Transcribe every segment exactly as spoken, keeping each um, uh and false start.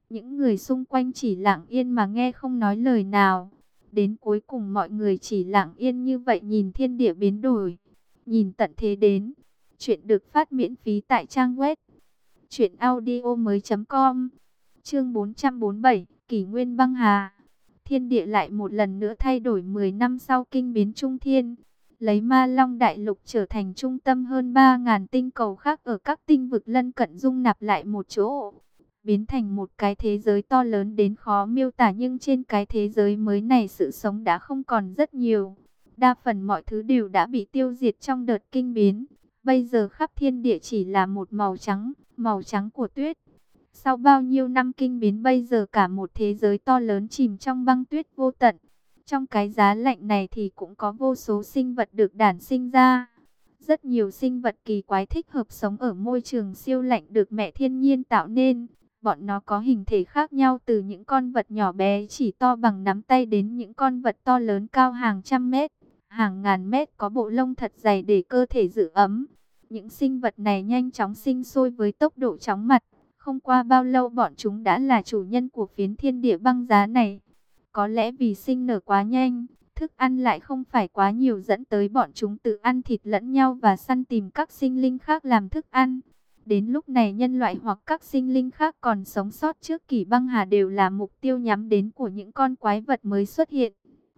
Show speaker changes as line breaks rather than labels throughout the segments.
Những người xung quanh chỉ lặng yên mà nghe không nói lời nào. Đến cuối cùng mọi người chỉ lặng yên như vậy nhìn thiên địa biến đổi, nhìn tận thế đến. Chuyện được phát miễn phí tại trang web truyện audio mới chấm com. Chương bốn trăm bốn mươi bảy, Kỷ Nguyên băng hà. Thiên địa lại một lần nữa thay đổi mười năm sau kinh biến trung thiên. Lấy Ma Long Đại Lục trở thành trung tâm, hơn ba nghìn tinh cầu khác ở các tinh vực lân cận dung nạp lại một chỗ, biến thành một cái thế giới to lớn đến khó miêu tả. Nhưng trên cái thế giới mới này sự sống đã không còn rất nhiều. Đa phần mọi thứ đều đã bị tiêu diệt trong đợt kinh biến. Bây giờ khắp thiên địa chỉ là một màu trắng, màu trắng của tuyết. Sau bao nhiêu năm kinh biến, bây giờ cả một thế giới to lớn chìm trong băng tuyết vô tận. Trong cái giá lạnh này thì cũng có vô số sinh vật được đản sinh ra. Rất nhiều sinh vật kỳ quái thích hợp sống ở môi trường siêu lạnh được mẹ thiên nhiên tạo nên. Bọn nó có hình thể khác nhau, từ những con vật nhỏ bé chỉ to bằng nắm tay đến những con vật to lớn cao hàng trăm mét, hàng ngàn mét, có bộ lông thật dày để cơ thể giữ ấm. Những sinh vật này nhanh chóng sinh sôi với tốc độ chóng mặt. Không qua bao lâu bọn chúng đã là chủ nhân của phiến thiên địa băng giá này. Có lẽ vì sinh nở quá nhanh, thức ăn lại không phải quá nhiều, dẫn tới bọn chúng tự ăn thịt lẫn nhau và săn tìm các sinh linh khác làm thức ăn. Đến lúc này nhân loại hoặc các sinh linh khác còn sống sót trước kỷ băng hà đều là mục tiêu nhắm đến của những con quái vật mới xuất hiện.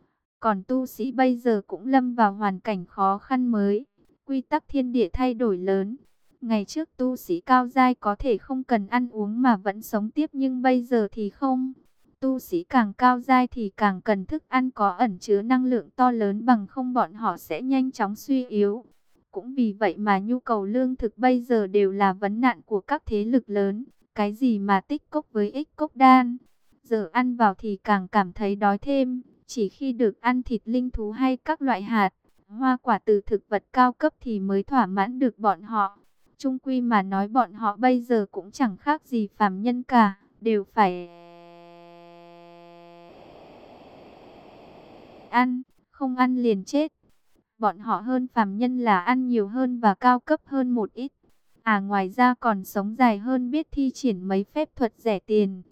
Còn tu sĩ bây giờ cũng lâm vào hoàn cảnh khó khăn mới. Quy tắc thiên địa thay đổi lớn. Ngày trước tu sĩ cao giai có thể không cần ăn uống mà vẫn sống tiếp, nhưng bây giờ thì không. Tu sĩ càng cao giai thì càng cần thức ăn có ẩn chứa năng lượng to lớn, bằng không bọn họ sẽ nhanh chóng suy yếu. Cũng vì vậy mà nhu cầu lương thực bây giờ đều là vấn nạn của các thế lực lớn. Cái gì mà tích cốc với ích cốc đan, giờ ăn vào thì càng cảm thấy đói thêm. Chỉ khi được ăn thịt linh thú hay các loại hạt, hoa quả từ thực vật cao cấp thì mới thỏa mãn được bọn họ. Chung quy mà nói, bọn họ bây giờ cũng chẳng khác gì phàm nhân cả, đều phải ăn, không ăn liền chết. Bọn họ hơn phàm nhân là ăn nhiều hơn và cao cấp hơn một ít. À ngoài ra còn sống dài hơn, biết thi triển mấy phép thuật rẻ tiền.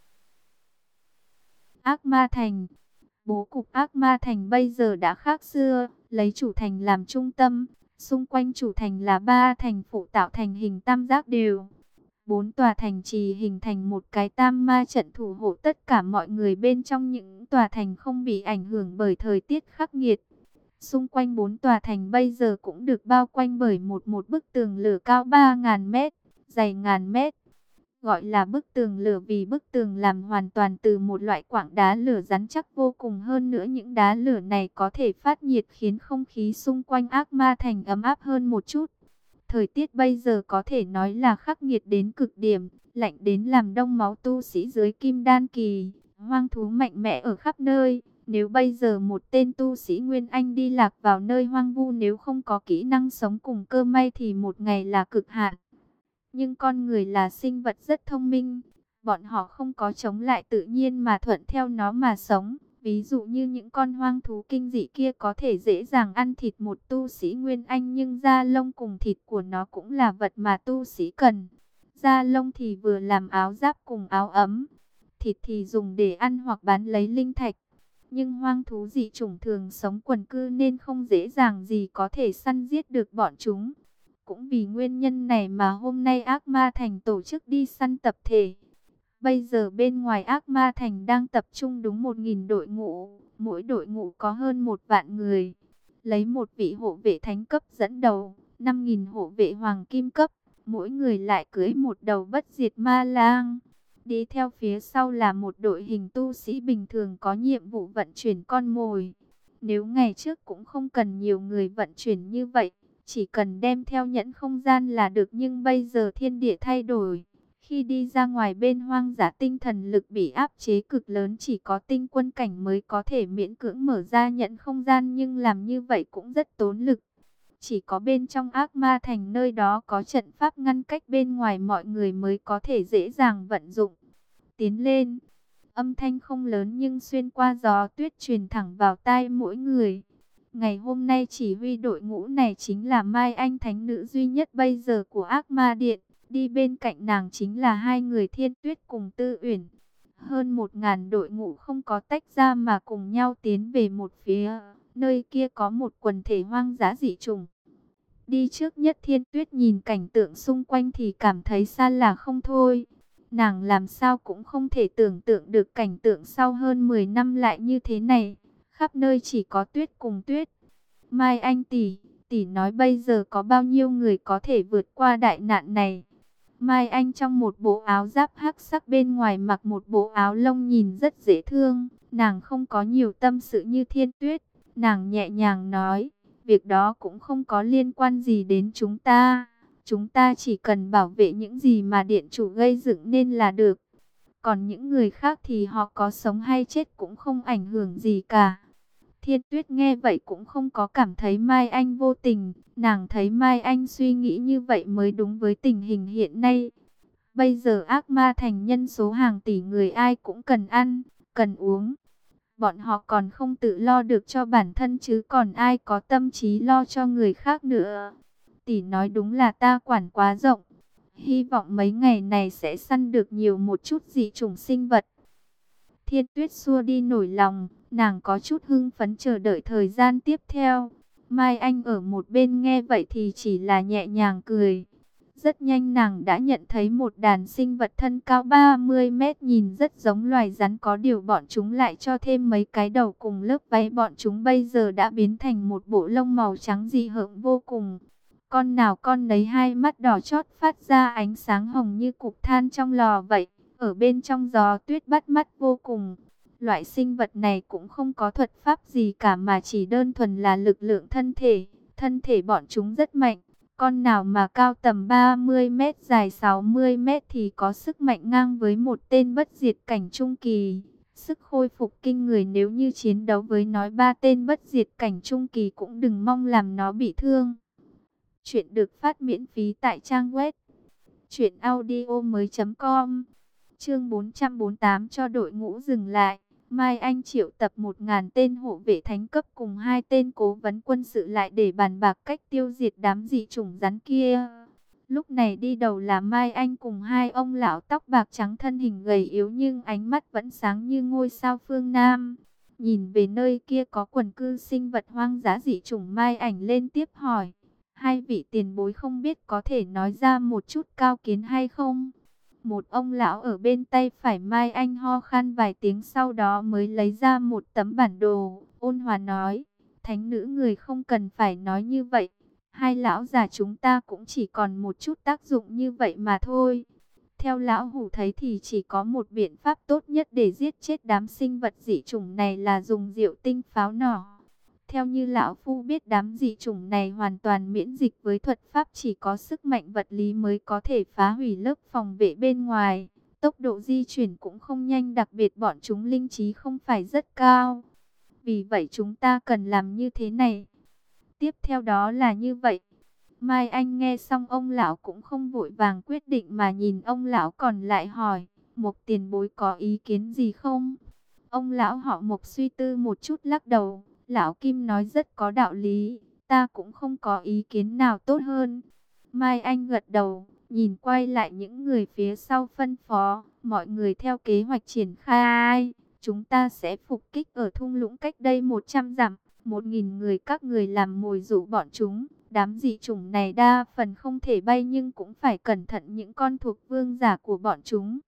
Ác Ma Thành. Bố cục Ác Ma Thành bây giờ đã khác xưa, lấy chủ thành làm trung tâm. Xung quanh chủ thành là ba thành phụ tạo thành hình tam giác đều. Bốn tòa thành trì hình thành một cái tam ma trận thủ hộ tất cả mọi người bên trong những tòa thành không bị ảnh hưởng bởi thời tiết khắc nghiệt. Xung quanh bốn tòa thành bây giờ cũng được bao quanh bởi một một bức tường lửa cao ba nghìn mét, dày ngàn mét. Gọi là bức tường lửa vì bức tường làm hoàn toàn từ một loại quặng đá lửa rắn chắc vô cùng. Hơn nữa những đá lửa này có thể phát nhiệt khiến không khí xung quanh Ác Ma Thành ấm áp hơn một chút. Thời tiết bây giờ có thể nói là khắc nghiệt đến cực điểm, lạnh đến làm đông máu tu sĩ dưới kim đan kỳ, hoang thú mạnh mẽ ở khắp nơi. Nếu bây giờ một tên tu sĩ Nguyên Anh đi lạc vào nơi hoang vu, nếu không có kỹ năng sống cùng cơ may thì một ngày là cực hạn. Nhưng con người là sinh vật rất thông minh, bọn họ không có chống lại tự nhiên mà thuận theo nó mà sống. Ví dụ như những con hoang thú kinh dị kia có thể dễ dàng ăn thịt một tu sĩ Nguyên Anh, nhưng da lông cùng thịt của nó cũng là vật mà tu sĩ cần. Da lông thì vừa làm áo giáp cùng áo ấm, thịt thì dùng để ăn hoặc bán lấy linh thạch. Nhưng hoang thú dị chủng thường sống quần cư nên không dễ dàng gì có thể săn giết được bọn chúng. Cũng vì nguyên nhân này mà hôm nay Ác Ma Thành tổ chức đi săn tập thể. Bây giờ bên ngoài Ác Ma Thành đang tập trung đúng một nghìn đội ngũ, mỗi đội ngũ có hơn một vạn người. Lấy một vị hộ vệ thánh cấp dẫn đầu, năm nghìn hộ vệ hoàng kim cấp, mỗi người lại cưỡi một đầu bất diệt ma lang. Đi theo phía sau là một đội hình tu sĩ bình thường có nhiệm vụ vận chuyển con mồi. Nếu ngày trước cũng không cần nhiều người vận chuyển như vậy, chỉ cần đem theo nhẫn không gian là được, nhưng bây giờ thiên địa thay đổi. Khi đi ra ngoài bên hoang dã, tinh thần lực bị áp chế cực lớn, chỉ có tinh quân cảnh mới có thể miễn cưỡng mở ra nhẫn không gian, nhưng làm như vậy cũng rất tốn lực. Chỉ có bên trong Ác Ma Thành, nơi đó có trận pháp ngăn cách bên ngoài, mọi người mới có thể dễ dàng vận dụng. Tiến lên, âm thanh không lớn nhưng xuyên qua gió tuyết truyền thẳng vào tai mỗi người. Ngày hôm nay chỉ huy đội ngũ này chính là Mai Anh, thánh nữ duy nhất bây giờ của Ác Ma Điện. Đi bên cạnh nàng chính là hai người Thiên Tuyết cùng Tư Uyển. Hơn một ngàn đội ngũ không có tách ra mà cùng nhau tiến về một phía. Nơi kia có một quần thể hoang dã dị chủng. Đi trước Nhất Thiên Tuyết nhìn cảnh tượng xung quanh thì cảm thấy xa lạ không thôi. Nàng làm sao cũng không thể tưởng tượng được cảnh tượng sau hơn mười năm lại như thế này. Khắp nơi chỉ có tuyết cùng tuyết. Mai Anh tỷ, tỷ nói bây giờ có bao nhiêu người có thể vượt qua đại nạn này? Mai Anh trong một bộ áo giáp hắc sắc bên ngoài mặc một bộ áo lông nhìn rất dễ thương. Nàng không có nhiều tâm sự như Thiên Tuyết. Nàng nhẹ nhàng nói, việc đó cũng không có liên quan gì đến chúng ta. Chúng ta chỉ cần bảo vệ những gì mà điện chủ gây dựng nên là được. Còn những người khác thì họ có sống hay chết cũng không ảnh hưởng gì cả. Thiên Tuyết nghe vậy cũng không có cảm thấy Mai Anh vô tình. Nàng thấy Mai Anh suy nghĩ như vậy mới đúng với tình hình hiện nay. Bây giờ ác ma thành nhân số hàng tỷ người, ai cũng cần ăn, cần uống. Bọn họ còn không tự lo được cho bản thân chứ còn ai có tâm trí lo cho người khác nữa. Tỷ nói đúng là ta quản quá rộng. Hy vọng mấy ngày này sẽ săn được nhiều một chút dị chủng sinh vật. Thiên Tuyết xua đi nổi lòng, nàng có chút hưng phấn chờ đợi thời gian tiếp theo. Mai Anh ở một bên nghe vậy thì chỉ là nhẹ nhàng cười. Rất nhanh nàng đã nhận thấy một đàn sinh vật thân cao ba mươi mét nhìn rất giống loài rắn, có điều bọn chúng lại cho thêm mấy cái đầu cùng lớp váy. Bọn chúng bây giờ đã biến thành một bộ lông màu trắng dị hợm vô cùng. Con nào con nấy hai mắt đỏ chót phát ra ánh sáng hồng như cục than trong lò vậy. Ở bên trong gió tuyết bắt mắt vô cùng. Loại sinh vật này cũng không có thuật pháp gì cả mà chỉ đơn thuần là lực lượng thân thể. Thân thể bọn chúng rất mạnh. Con nào mà cao tầm ba mươi mét, dài sáu mươi mét thì có sức mạnh ngang với một tên bất diệt cảnh trung kỳ. Sức khôi phục kinh người, nếu như chiến đấu với nói ba tên bất diệt cảnh trung kỳ cũng đừng mong làm nó bị thương. Chuyện được phát miễn phí tại trang web truyện audio mới chấm com. Chương bốn trăm bốn mươi tám cho đội ngũ dừng lại. Mai Anh triệu tập một ngàn tên hộ vệ thánh cấp cùng hai tên cố vấn quân sự lại để bàn bạc cách tiêu diệt đám dị chủng rắn kia. Lúc này đi đầu là Mai Anh cùng hai ông lão tóc bạc trắng, thân hình gầy yếu nhưng ánh mắt vẫn sáng như ngôi sao phương Nam. Nhìn về nơi kia có quần cư sinh vật hoang dã dị chủng, Mai Ảnh lên tiếp hỏi. Hai vị tiền bối không biết có thể nói ra một chút cao kiến hay không? Một ông lão ở bên tay phải Mai Anh ho khan vài tiếng, sau đó mới lấy ra một tấm bản đồ, ôn hòa nói, thánh nữ người không cần phải nói như vậy. Hai lão già chúng ta cũng chỉ còn một chút tác dụng như vậy mà thôi. Theo lão hủ thấy thì chỉ có một biện pháp tốt nhất để giết chết đám sinh vật dị chủng này là dùng diệu tinh pháo nỏ. Theo như lão phu biết, đám dị chủng này hoàn toàn miễn dịch với thuật pháp, chỉ có sức mạnh vật lý mới có thể phá hủy lớp phòng vệ bên ngoài. Tốc độ di chuyển cũng không nhanh, đặc biệt bọn chúng linh trí không phải rất cao. Vì vậy chúng ta cần làm như thế này. Tiếp theo đó là như vậy. Mai Anh nghe xong ông lão cũng không vội vàng quyết định mà nhìn ông lão còn lại hỏi, Mộc tiền bối có ý kiến gì không? Ông lão họ Mộc suy tư một chút lắc đầu. Lão Kim nói rất có đạo lý, ta cũng không có ý kiến nào tốt hơn. Mai Anh gật đầu, nhìn quay lại những người phía sau phân phó, mọi người theo kế hoạch triển khai. Chúng ta sẽ phục kích ở thung lũng cách đây một trăm dặm, một nghìn người các người làm mồi dụ bọn chúng. Đám dị chủng này đa phần không thể bay nhưng cũng phải cẩn thận những con thuộc vương giả của bọn chúng.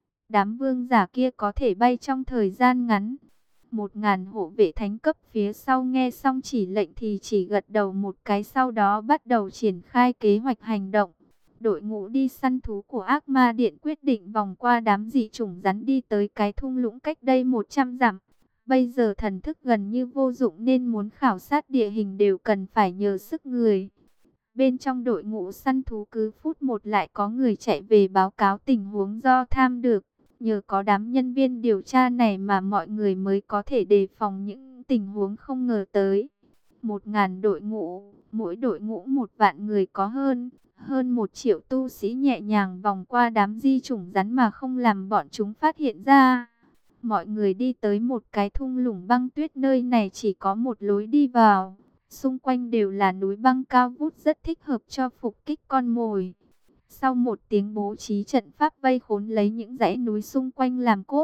Đám vương giả kia có thể bay trong thời gian ngắn. Một ngàn hộ vệ thánh cấp phía sau nghe xong chỉ lệnh thì chỉ gật đầu một cái, sau đó bắt đầu triển khai kế hoạch hành động. Đội ngũ đi săn thú của ác ma điện quyết định vòng qua đám dị chủng rắn đi tới cái thung lũng cách đây một trăm dặm. Bây giờ thần thức gần như vô dụng nên muốn khảo sát địa hình đều cần phải nhờ sức người. Bên trong đội ngũ săn thú cứ phút một lại có người chạy về báo cáo tình huống do tham được. Nhờ có đám nhân viên điều tra này mà mọi người mới có thể đề phòng những tình huống không ngờ tới. Một ngàn đội ngũ, mỗi đội ngũ một vạn người, có hơn, hơn một triệu tu sĩ nhẹ nhàng vòng qua đám di chủng rắn mà không làm bọn chúng phát hiện ra. Mọi người đi tới một cái thung lũng băng tuyết, nơi này chỉ có một lối đi vào. Xung quanh đều là núi băng cao vút rất thích hợp cho phục kích con mồi. Sau một tiếng bố trí trận pháp vây khốn lấy những dãy núi xung quanh làm cốt,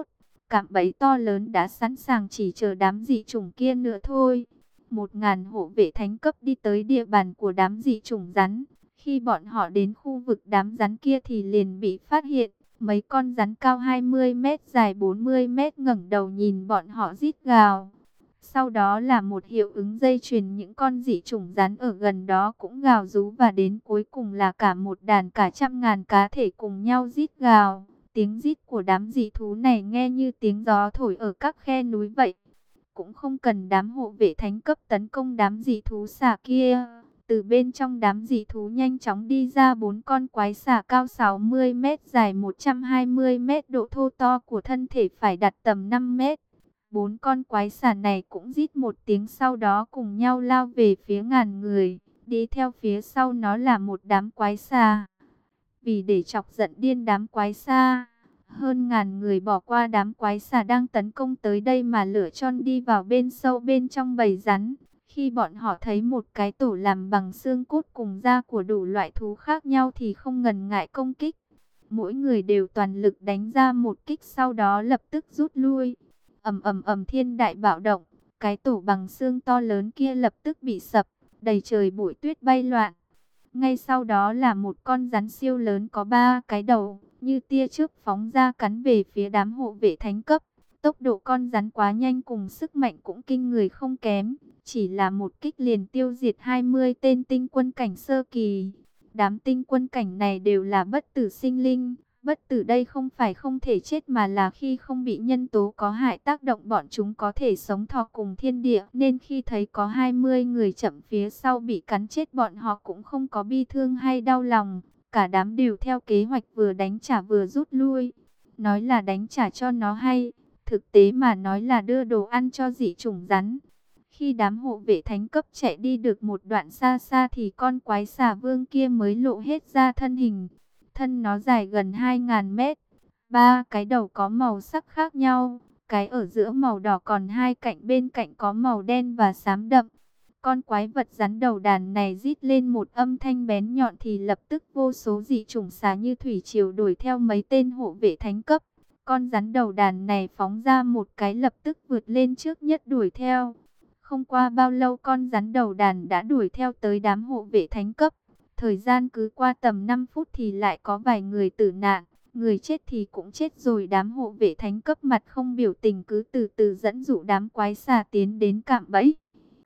Cạm bẫy to lớn đã sẵn sàng chỉ chờ đám dị chủng kia nữa thôi. Một ngàn hộ vệ thánh cấp đi tới địa bàn của đám dị chủng rắn. Khi bọn họ đến khu vực đám rắn kia thì liền bị phát hiện. Mấy con rắn cao hai mươi mét, dài bốn mươi mét ngẩng đầu nhìn bọn họ rít gào. Sau đó là một hiệu ứng dây chuyền, những con dị chủng rắn ở gần đó cũng gào rú, và đến cuối cùng là cả một đàn cả trăm ngàn cá thể cùng nhau rít gào. Tiếng rít của đám dị thú này nghe như tiếng gió thổi ở các khe núi vậy. Cũng không cần đám hộ vệ thánh cấp tấn công đám dị thú xà kia. Từ bên trong đám dị thú nhanh chóng đi ra bốn con quái xà cao sáu mươi mét, dài một trăm hai mươi mét, độ thô to của thân thể phải đặt tầm năm mét. Bốn con quái xà này cũng rít một tiếng, sau đó cùng nhau lao về phía ngàn người. Đi theo phía sau nó là một đám quái xà. Vì để chọc giận điên đám quái xà, hơn ngàn người bỏ qua đám quái xà đang tấn công tới đây mà lựa chọn đi vào bên sâu bên trong bầy rắn. Khi bọn họ thấy một cái tổ làm bằng xương cốt cùng da của đủ loại thú khác nhau thì không ngần ngại công kích. Mỗi người đều toàn lực đánh ra một kích, sau đó lập tức rút lui. Ầm ầm ầm, thiên đại bạo động, cái tổ bằng xương to lớn kia lập tức bị sập, đầy trời bụi tuyết bay loạn. Ngay sau đó là một con rắn siêu lớn có ba cái đầu, như tia chớp phóng ra cắn về phía đám hộ vệ thánh cấp. Tốc độ con rắn quá nhanh cùng sức mạnh cũng kinh người không kém, chỉ là một kích liền tiêu diệt hai mươi tên tinh quân cảnh sơ kỳ. Đám tinh quân cảnh này đều là bất tử sinh linh. Bất tử đây không phải không thể chết, mà là khi không bị nhân tố có hại tác động bọn chúng có thể sống thọ cùng thiên địa. Nên khi thấy có hai mươi người chậm phía sau bị cắn chết, bọn họ cũng không có bi thương hay đau lòng. Cả đám đều theo kế hoạch vừa đánh trả vừa rút lui. Nói là đánh trả cho nó hay, thực tế mà nói là đưa đồ ăn cho dị chủng rắn. Khi đám hộ vệ thánh cấp chạy đi được một đoạn xa xa thì con quái xà vương kia mới lộ hết ra thân hình. Thân nó dài gần hai ngàn mét, ba cái đầu có màu sắc khác nhau, cái ở giữa màu đỏ, còn hai cạnh bên cạnh có màu đen và xám đậm. Con quái vật rắn đầu đàn này rít lên một âm thanh bén nhọn thì lập tức vô số dị chủng xà như thủy triều đuổi theo mấy tên hộ vệ thánh cấp. Con rắn đầu đàn này phóng ra một cái lập tức vượt lên trước nhất đuổi theo. Không qua bao lâu con rắn đầu đàn đã đuổi theo tới đám hộ vệ thánh cấp. Thời gian cứ qua tầm năm phút thì lại có vài người tử nạn, người chết thì cũng chết rồi. Đám hộ vệ thánh cấp mặt không biểu tình cứ từ từ dẫn dụ đám quái xà tiến đến cạm bẫy.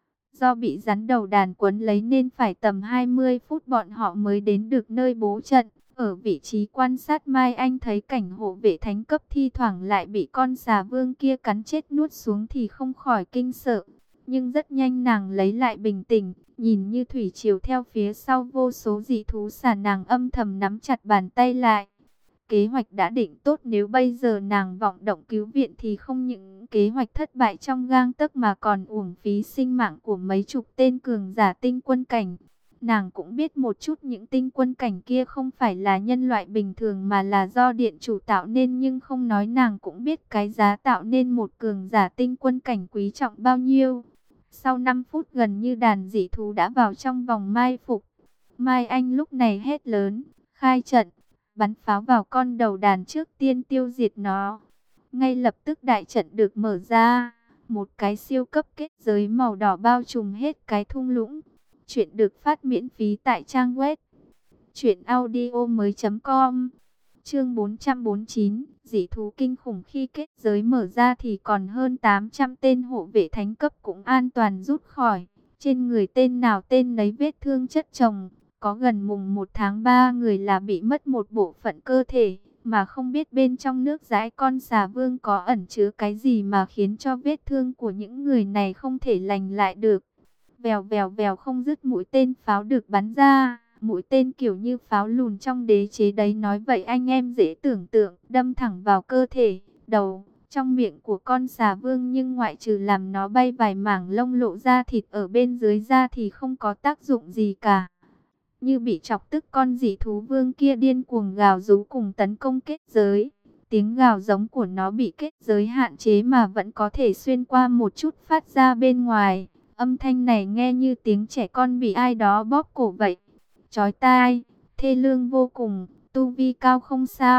Do bị rắn đầu đàn quấn lấy nên phải tầm hai mươi phút bọn họ mới đến được nơi bố trận. Ở vị trí quan sát, Mai Anh thấy cảnh hộ vệ thánh cấp thi thoảng lại bị con xà vương kia cắn chết nuốt xuống thì không khỏi kinh sợ. Nhưng rất nhanh nàng lấy lại bình tĩnh, nhìn như thủy triều theo phía sau vô số dị thú xà, nàng âm thầm nắm chặt bàn tay lại. Kế hoạch đã định tốt, nếu bây giờ nàng vọng động cứu viện thì không những kế hoạch thất bại trong gang tấc mà còn uổng phí sinh mạng của mấy chục tên cường giả tinh quân cảnh. Nàng cũng biết một chút những tinh quân cảnh kia không phải là nhân loại bình thường mà là do điện chủ tạo nên, nhưng không nói nàng cũng biết cái giá tạo nên một cường giả tinh quân cảnh quý trọng bao nhiêu. Sau năm phút gần như đàn dị thú đã vào trong vòng mai phục. Mai Anh lúc này hét lớn, khai trận, bắn pháo vào con đầu đàn trước tiên tiêu diệt nó. Ngay lập tức đại trận được mở ra, một cái siêu cấp kết giới màu đỏ bao trùm hết cái thung lũng. Chuyện được phát miễn phí tại trang web truyện audio mới chấm com. Chương bốn trăm bốn mươi chín, dị thú kinh khủng. Khi kết giới mở ra thì còn hơn tám trăm tên hộ vệ thánh cấp cũng an toàn rút khỏi. Trên người tên nào tên nấy vết thương chất chồng. Có gần mùng một tháng ba người là bị mất một bộ phận cơ thể, mà không biết bên trong nước dãi con xà vương có ẩn chứa cái gì mà khiến cho vết thương của những người này không thể lành lại được. Vèo vèo vèo không dứt mũi tên pháo được bắn ra. Mũi tên kiểu như pháo lùn trong đế chế đấy, nói vậy anh em dễ tưởng tượng, đâm thẳng vào cơ thể, đầu, trong miệng của con xà vương, nhưng ngoại trừ làm nó bay vài mảng lông lộ ra thịt ở bên dưới da thì không có tác dụng gì cả. Như bị chọc tức, con dị thú vương kia điên cuồng gào rú cùng tấn công kết giới. Tiếng gào giống của nó bị kết giới hạn chế mà vẫn có thể xuyên qua một chút phát ra bên ngoài. Âm thanh này nghe như tiếng trẻ con bị ai đó bóp cổ vậy. Chói tai, thê lương vô cùng, tu vi cao không sao,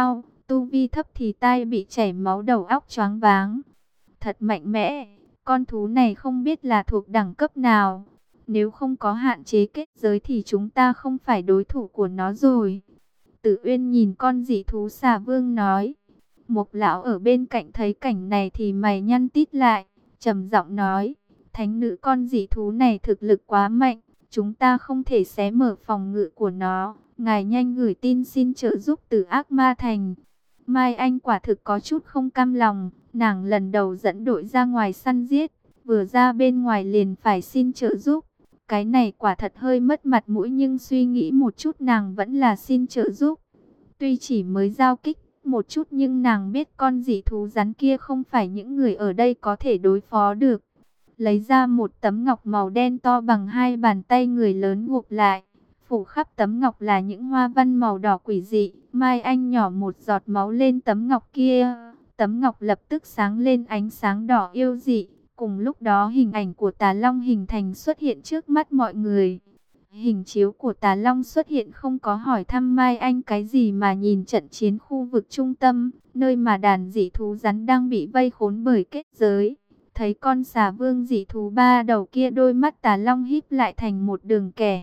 tu vi thấp thì tai bị chảy máu đầu óc choáng váng. Thật mạnh mẽ, con thú này không biết là thuộc đẳng cấp nào. Nếu không có hạn chế kết giới thì chúng ta không phải đối thủ của nó rồi. Tử Uyên nhìn con dị thú xà vương nói. Mộc lão ở bên cạnh thấy cảnh này thì mày nhăn tít lại, trầm giọng nói, thánh nữ con dị thú này thực lực quá mạnh, chúng ta không thể xé mở phòng ngự của nó, ngài nhanh gửi tin xin trợ giúp từ Ác Ma Thành. Mai Anh quả thực có chút không cam lòng, nàng lần đầu dẫn đội ra ngoài săn giết, vừa ra bên ngoài liền phải xin trợ giúp. Cái này quả thật hơi mất mặt mũi, nhưng suy nghĩ một chút nàng vẫn là xin trợ giúp. Tuy chỉ mới giao kích một chút nhưng nàng biết con dị thú rắn kia không phải những người ở đây có thể đối phó được. Lấy ra một tấm ngọc màu đen to bằng hai bàn tay người lớn gộp lại. Phủ khắp tấm ngọc là những hoa văn màu đỏ quỷ dị. Mai Anh nhỏ một giọt máu lên tấm ngọc kia. Tấm ngọc lập tức sáng lên ánh sáng đỏ yêu dị. Cùng lúc đó hình ảnh của Tà Long hình thành xuất hiện trước mắt mọi người. Hình chiếu của Tà Long xuất hiện, không có hỏi thăm Mai Anh cái gì mà nhìn trận chiến khu vực trung tâm, nơi mà đàn dị thú rắn đang bị vây khốn bởi kết giới. Thấy con xà vương dị thú ba đầu kia, đôi mắt Tà Long híp lại thành một đường kẻ.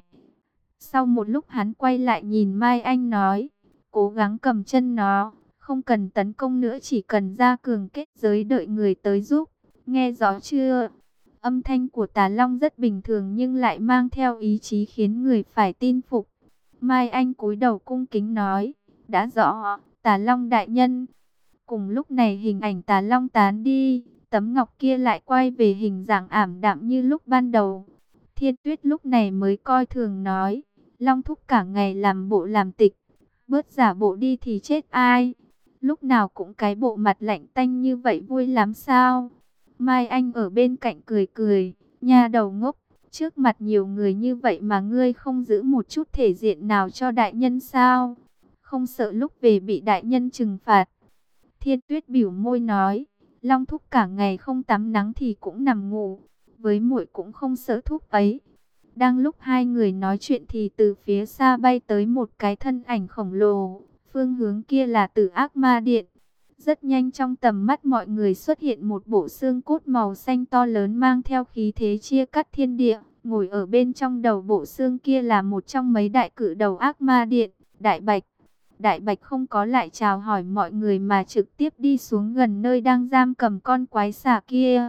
Sau một lúc hắn quay lại nhìn Mai Anh nói, cố gắng cầm chân nó, không cần tấn công nữa, chỉ cần ra cường kết giới đợi người tới giúp. Nghe rõ chưa? Âm thanh của Tà Long rất bình thường nhưng lại mang theo ý chí khiến người phải tin phục. Mai Anh cúi đầu cung kính nói, đã rõ, Tà Long đại nhân. Cùng lúc này hình ảnh Tà Long tán đi, tấm ngọc kia lại quay về hình dạng ảm đạm như lúc ban đầu. Thiên Tuyết lúc này mới coi thường nói, Long thúc cả ngày làm bộ làm tịch, bớt giả bộ đi thì chết ai. Lúc nào cũng cái bộ mặt lạnh tanh như vậy vui lắm sao? Mai Anh ở bên cạnh cười cười, nha đầu ngốc, trước mặt nhiều người như vậy mà ngươi không giữ một chút thể diện nào cho đại nhân sao? Không sợ lúc về bị đại nhân trừng phạt. Thiên Tuyết bĩu môi nói, Long thúc cả ngày không tắm nắng thì cũng nằm ngủ, với muội cũng không sợ thúc ấy. Đang lúc hai người nói chuyện thì từ phía xa bay tới một cái thân ảnh khổng lồ, phương hướng kia là Tử Ác Ma Điện. Rất nhanh trong tầm mắt mọi người xuất hiện một bộ xương cốt màu xanh to lớn mang theo khí thế chia cắt thiên địa. Ngồi ở bên trong đầu bộ xương kia là một trong mấy đại cự đầu Ác Ma Điện, Đại Bạch. Đại Bạch không có lại chào hỏi mọi người mà trực tiếp đi xuống gần nơi đang giam cầm con quái xà kia.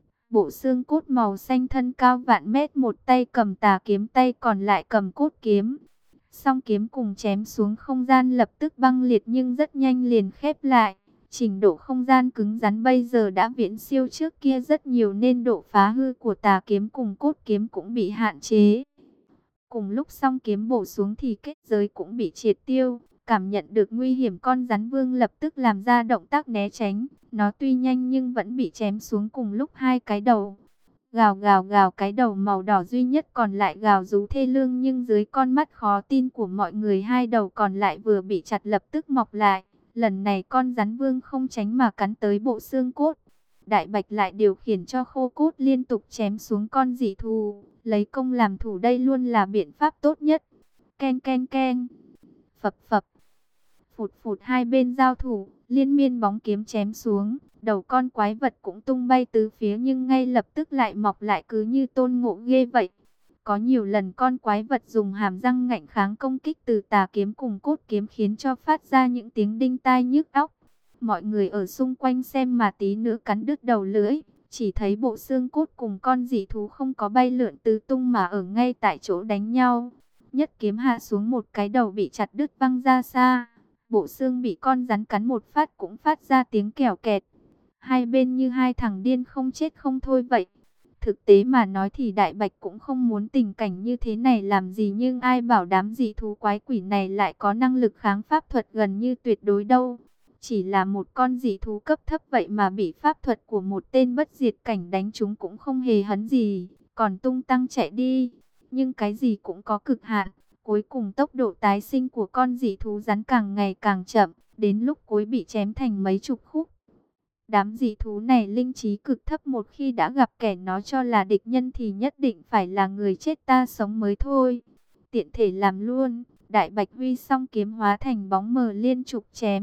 Bộ xương cốt màu xanh thân cao vạn mét, một tay cầm tà kiếm, tay còn lại cầm cốt kiếm. Song kiếm cùng chém xuống, không gian lập tức băng liệt nhưng rất nhanh liền khép lại. Trình độ không gian cứng rắn bây giờ đã viễn siêu trước kia rất nhiều nên độ phá hư của tà kiếm cùng cốt kiếm cũng bị hạn chế. Cùng lúc song kiếm bổ xuống thì kết giới cũng bị triệt tiêu. Cảm nhận được nguy hiểm, con rắn vương lập tức làm ra động tác né tránh. Nó tuy nhanh nhưng vẫn bị chém xuống cùng lúc hai cái đầu. Gào gào gào, cái đầu màu đỏ duy nhất còn lại gào rú thê lương, nhưng dưới con mắt khó tin của mọi người hai đầu còn lại vừa bị chặt lập tức mọc lại. Lần này con rắn vương không tránh mà cắn tới bộ xương cốt. Đại Bạch lại điều khiển cho khô cốt liên tục chém xuống con dị thú. Lấy công làm thủ đây luôn là biện pháp tốt nhất. Ken ken ken. Phập phập. Phụt phụt, hai bên giao thủ, liên miên bóng kiếm chém xuống. Đầu con quái vật cũng tung bay tứ phía nhưng ngay lập tức lại mọc lại, cứ như Tôn Ngộ ghê vậy. Có nhiều lần con quái vật dùng hàm răng ngạnh kháng công kích từ tà kiếm cùng cốt kiếm khiến cho phát ra những tiếng đinh tai nhức óc. Mọi người ở xung quanh xem mà tí nữa cắn đứt đầu lưỡi. Chỉ thấy bộ xương cốt cùng con dị thú không có bay lượn tứ tung mà ở ngay tại chỗ đánh nhau. Nhất kiếm hạ xuống, một cái đầu bị chặt đứt văng ra xa. Bộ xương bị con rắn cắn một phát cũng phát ra tiếng kèo kẹt. Hai bên như hai thằng điên không chết không thôi vậy. Thực tế mà nói thì Đại Bạch cũng không muốn tình cảnh như thế này làm gì, nhưng ai bảo đám dị thú quái quỷ này lại có năng lực kháng pháp thuật gần như tuyệt đối đâu. Chỉ là một con dị thú cấp thấp vậy mà bị pháp thuật của một tên bất diệt cảnh đánh trúng cũng không hề hấn gì, còn tung tăng chạy đi. Nhưng cái gì cũng có cực hạn, cuối cùng tốc độ tái sinh của con dị thú rắn càng ngày càng chậm, đến lúc cuối bị chém thành mấy chục khúc. Đám dị thú này linh trí cực thấp, một khi đã gặp kẻ nó cho là địch nhân thì nhất định phải là người chết ta sống mới thôi. Tiện thể làm luôn, Đại Bạch huy song kiếm hóa thành bóng mờ liên trục chém.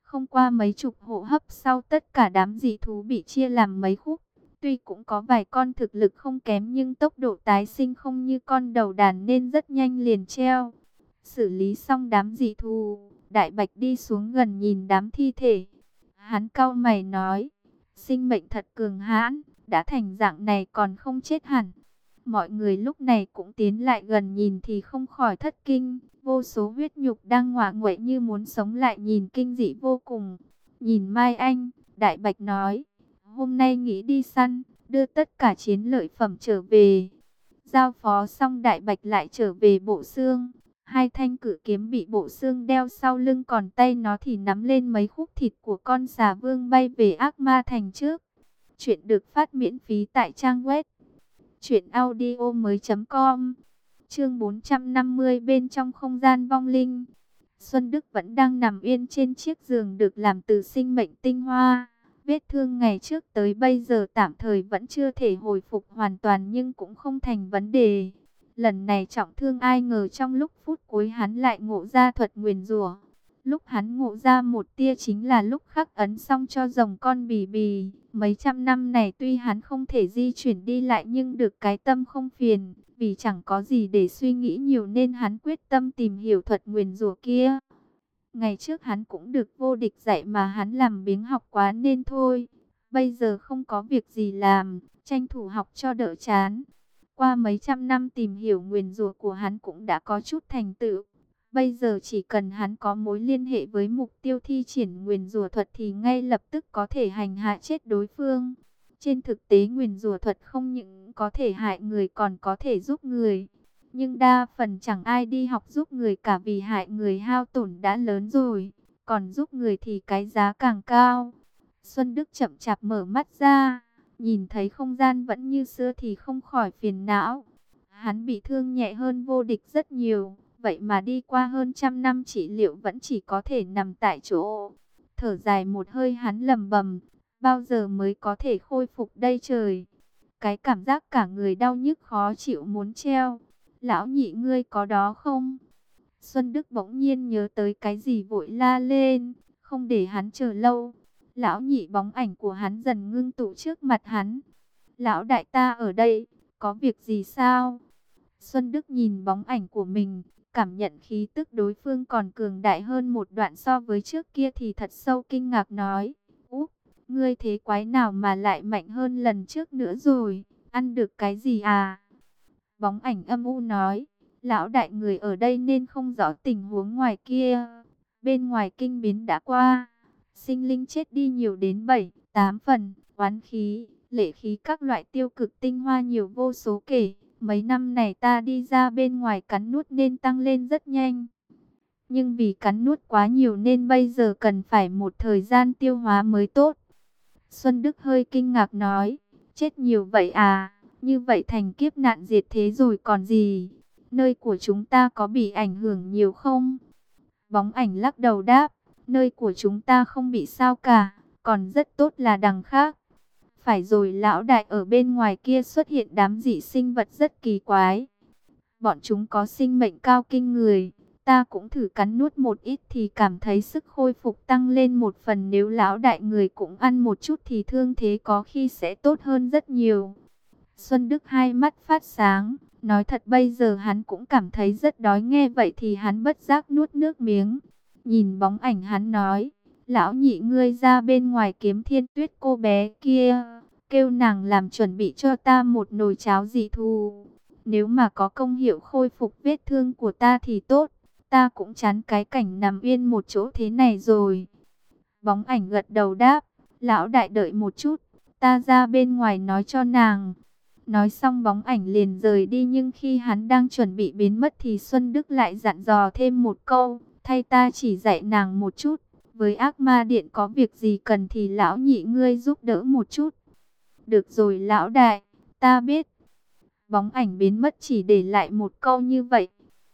Không qua mấy chục hô hấp sau, tất cả đám dị thú bị chia làm mấy khúc. Tuy cũng có vài con thực lực không kém nhưng tốc độ tái sinh không như con đầu đàn nên rất nhanh liền treo. Xử lý xong đám dị thú, Đại Bạch đi xuống gần nhìn đám thi thể. Hắn cau mày nói, sinh mệnh thật cường hãn, đã thành dạng này còn không chết hẳn. Mọi người lúc này cũng tiến lại gần nhìn thì không khỏi thất kinh. Vô số huyết nhục đang ngoạ nguậy như muốn sống lại, nhìn kinh dị vô cùng. Nhìn Mai Anh, Đại Bạch nói, hôm nay nghĩ đi săn, đưa tất cả chiến lợi phẩm trở về. Giao phó xong, Đại Bạch lại trở về bộ xương. Hai thanh cử kiếm bị bộ xương đeo sau lưng, còn tay nó thì nắm lên mấy khúc thịt của con xà vương bay về Ác Ma Thành trước. Chuyện được phát miễn phí tại trang web truyện audio mới chấm com. Chương bốn trăm năm mươi, bên trong không gian vong linh. Xuân Đức vẫn đang nằm yên trên chiếc giường được làm từ sinh mệnh tinh hoa. Vết thương ngày trước tới bây giờ tạm thời vẫn chưa thể hồi phục hoàn toàn nhưng cũng không thành vấn đề. Lần này trọng thương, ai ngờ trong lúc phút cuối hắn lại ngộ ra thuật nguyền rủa. Lúc hắn ngộ ra một tia chính là lúc khắc ấn xong cho rồng con bì bì. Mấy trăm năm này tuy hắn không thể di chuyển đi lại nhưng được cái tâm không phiền. Vì chẳng có gì để suy nghĩ nhiều nên hắn quyết tâm tìm hiểu thuật nguyền rủa kia. Ngày trước hắn cũng được vô địch dạy mà hắn làm biếng học quá nên thôi. Bây giờ không có việc gì làm, tranh thủ học cho đỡ chán. Qua mấy trăm năm tìm hiểu nguyền rủa của hắn cũng đã có chút thành tựu. Bây giờ chỉ cần hắn có mối liên hệ với mục tiêu thi triển nguyền rủa thuật thì ngay lập tức có thể hành hạ chết đối phương. Trên thực tế nguyền rủa thuật không những có thể hại người còn có thể giúp người. Nhưng đa phần chẳng ai đi học giúp người cả, vì hại người hao tổn đã lớn rồi. Còn giúp người thì cái giá càng cao. Xuân Đức chậm chạp mở mắt ra, nhìn thấy không gian vẫn như xưa thì không khỏi phiền não. Hắn bị thương nhẹ hơn vô địch rất nhiều. Vậy mà đi qua hơn trăm năm trị liệu vẫn chỉ có thể nằm tại chỗ. Thở dài một hơi, hắn lầm bầm, bao giờ mới có thể khôi phục đây trời. Cái cảm giác cả người đau nhức khó chịu muốn treo. Lão Nhị, ngươi có đó không? Xuân Đức bỗng nhiên nhớ tới cái gì vội la lên, không để hắn chờ lâu. Lão Nhị, bóng ảnh của hắn dần ngưng tụ trước mặt hắn. Lão đại, ta ở đây, có việc gì sao? Xuân Đức nhìn bóng ảnh của mình, cảm nhận khí tức đối phương còn cường đại hơn một đoạn so với trước kia thì thật sâu kinh ngạc nói, Úp, ngươi thế quái nào mà lại mạnh hơn lần trước nữa rồi, ăn được cái gì à? Bóng ảnh âm u nói, lão đại, người ở đây nên không rõ tình huống ngoài kia. Bên ngoài kinh biến đã qua, sinh linh chết đi nhiều đến bảy, tám phần, oán khí, lệ khí các loại tiêu cực tinh hoa nhiều vô số kể. Mấy năm này ta đi ra bên ngoài cắn nuốt nên tăng lên rất nhanh. Nhưng vì cắn nuốt quá nhiều nên bây giờ cần phải một thời gian tiêu hóa mới tốt. Xuân Đức hơi kinh ngạc nói, chết nhiều vậy à, như vậy thành kiếp nạn diệt thế rồi còn gì. Nơi của chúng ta có bị ảnh hưởng nhiều không? Bóng ảnh lắc đầu đáp, nơi của chúng ta không bị sao cả, còn rất tốt là đằng khác. Phải rồi lão đại, ở bên ngoài kia xuất hiện đám dị sinh vật rất kỳ quái. Bọn chúng có sinh mệnh cao kinh người. Ta cũng thử cắn nuốt một ít thì cảm thấy sức khôi phục tăng lên một phần. Nếu lão đại người cũng ăn một chút thì thương thế có khi sẽ tốt hơn rất nhiều. Xuân Đức hai mắt phát sáng. Nói thật bây giờ hắn cũng cảm thấy rất đói, nghe vậy thì hắn bất giác nuốt nước miếng. Nhìn bóng ảnh hắn nói, lão Nhị, ngươi ra bên ngoài kiếm Thiên Tuyết cô bé kia, kêu nàng làm chuẩn bị cho ta một nồi cháo dị thù. Nếu mà có công hiệu khôi phục vết thương của ta thì tốt, ta cũng chán cái cảnh nằm yên một chỗ thế này rồi. Bóng ảnh gật đầu đáp, lão đại đợi một chút, ta ra bên ngoài nói cho nàng. Nói xong bóng ảnh liền rời đi, nhưng khi hắn đang chuẩn bị biến mất thì Xuân Đức lại dặn dò thêm một câu, thay ta chỉ dạy nàng một chút. Với Ác Ma Điện có việc gì cần thì lão Nhị ngươi giúp đỡ một chút. Được rồi lão đại, ta biết. Bóng ảnh biến mất chỉ để lại một câu như vậy.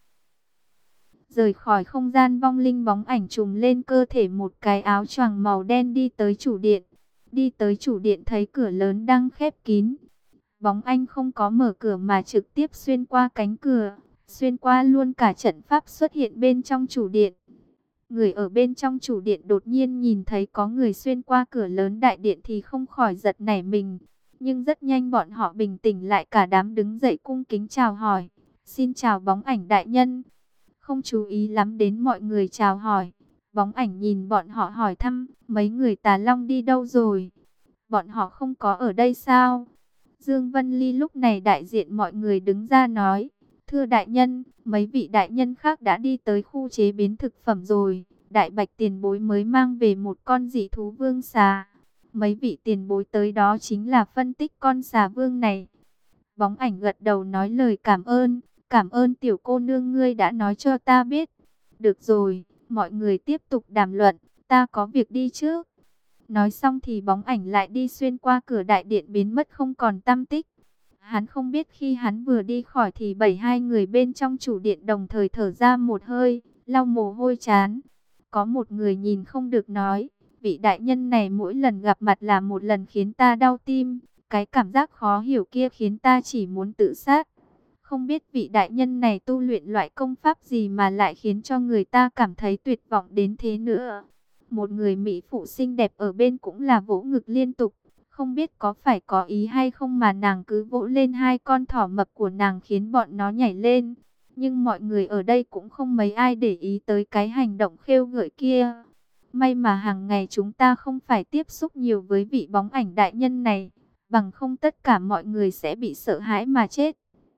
Rời khỏi không gian vong linh, bóng ảnh trùm lên cơ thể một cái áo choàng màu đen đi tới chủ điện. Đi tới chủ điện thấy cửa lớn đang khép kín. Bóng anh không có mở cửa mà trực tiếp xuyên qua cánh cửa, xuyên qua luôn cả trận pháp xuất hiện bên trong chủ điện. Người ở bên trong chủ điện đột nhiên nhìn thấy có người xuyên qua cửa lớn đại điện thì không khỏi giật nảy mình. Nhưng rất nhanh bọn họ bình tĩnh lại, cả đám đứng dậy cung kính chào hỏi. Xin chào Bóng Ảnh đại nhân. Không chú ý lắm đến mọi người chào hỏi. Bóng Ảnh nhìn bọn họ hỏi thăm, mấy người Tà Long đi đâu rồi? Bọn họ không có ở đây sao? Dương Vân Ly lúc này đại diện mọi người đứng ra nói, thưa đại nhân, mấy vị đại nhân khác đã đi tới khu chế biến thực phẩm rồi. Đại Bạch tiền bối mới mang về một con dị thú vương xà. Mấy vị tiền bối tới đó chính là phân tích con xà vương này. Bóng Ảnh gật đầu nói lời cảm ơn. Cảm ơn tiểu cô nương ngươi đã nói cho ta biết. Được rồi, mọi người tiếp tục đàm luận, ta có việc đi trước. Nói xong thì Bóng Ảnh lại đi xuyên qua cửa đại điện biến mất không còn tăm tích. Hắn không biết khi hắn vừa đi khỏi thì bảy hai người bên trong chủ điện đồng thời thở ra một hơi, lau mồ hôi chán. Có một người nhìn không được nói, vị đại nhân này mỗi lần gặp mặt là một lần khiến ta đau tim. Cái cảm giác khó hiểu kia khiến ta chỉ muốn tự sát. Không biết vị đại nhân này tu luyện loại công pháp gì mà lại khiến cho người ta cảm thấy tuyệt vọng đến thế nữa. Một người mỹ phụ xinh đẹp ở bên cũng là vỗ ngực liên tục. Không biết có phải có ý hay không mà nàng cứ vỗ lên hai con thỏ mập của nàng khiến bọn nó nhảy lên. Nhưng mọi người ở đây cũng không mấy ai để ý tới cái hành động khêu gợi kia. May mà hàng ngày chúng ta không phải tiếp xúc nhiều với vị Bóng Ảnh đại nhân này. Bằng không tất cả mọi người sẽ bị sợ hãi mà chết.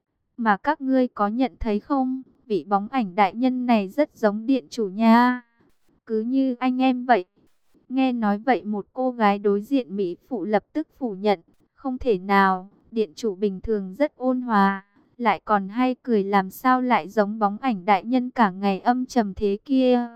Mà các ngươi có nhận thấy không, vị Bóng Ảnh đại nhân này rất giống điện chủ nha. Cứ như anh em vậy. Nghe nói vậy một cô gái đối diện mỹ phụ lập tức phủ nhận. Không thể nào, điện chủ bình thường rất ôn hòa, lại còn hay cười, làm sao lại giống Bóng Ảnh đại nhân cả ngày âm trầm thế kia.